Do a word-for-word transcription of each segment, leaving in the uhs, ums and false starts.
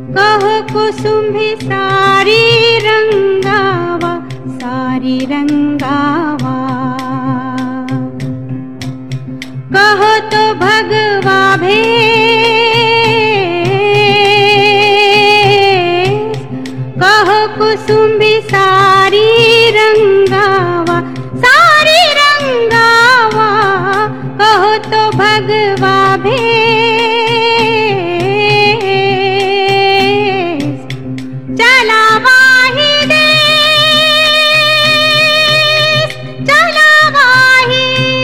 कहो कुसुम्भी सारी रंगावा, सारी रंगावा। कहो तो भगवा भेष, कहो कुसुम्भी सारी रंगावा, सारी रंगावा। कहो तो भगवा भेष, चला वाही देश, चला वाही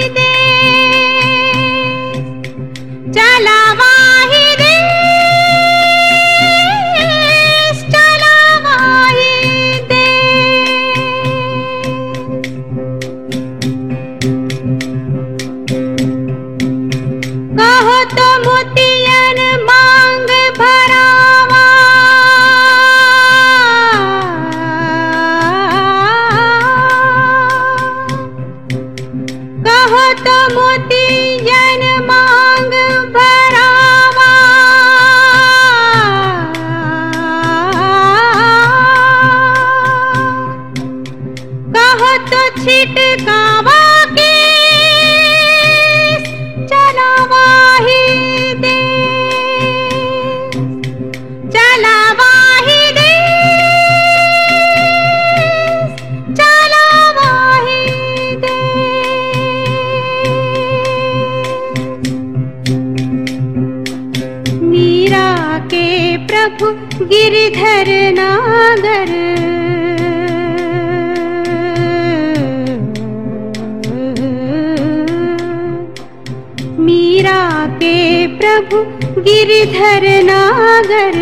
देश, चला वाही देश, चला वाही देश। कहो तो मोतियन मांग भरावा, कहो तो मोतियन मांग भरावा। कहो तो छिटकावा केस, चला वाही देश, चला वाही देश, चला वाही देश। मीरा के प्रभु गिरिधर नागर, मीरा के प्रभु गिरिधर नागर।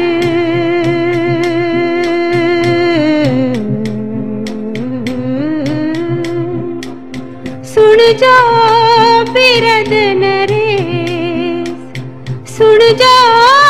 सुन जाओ बिरद नरेश, सुन जाओ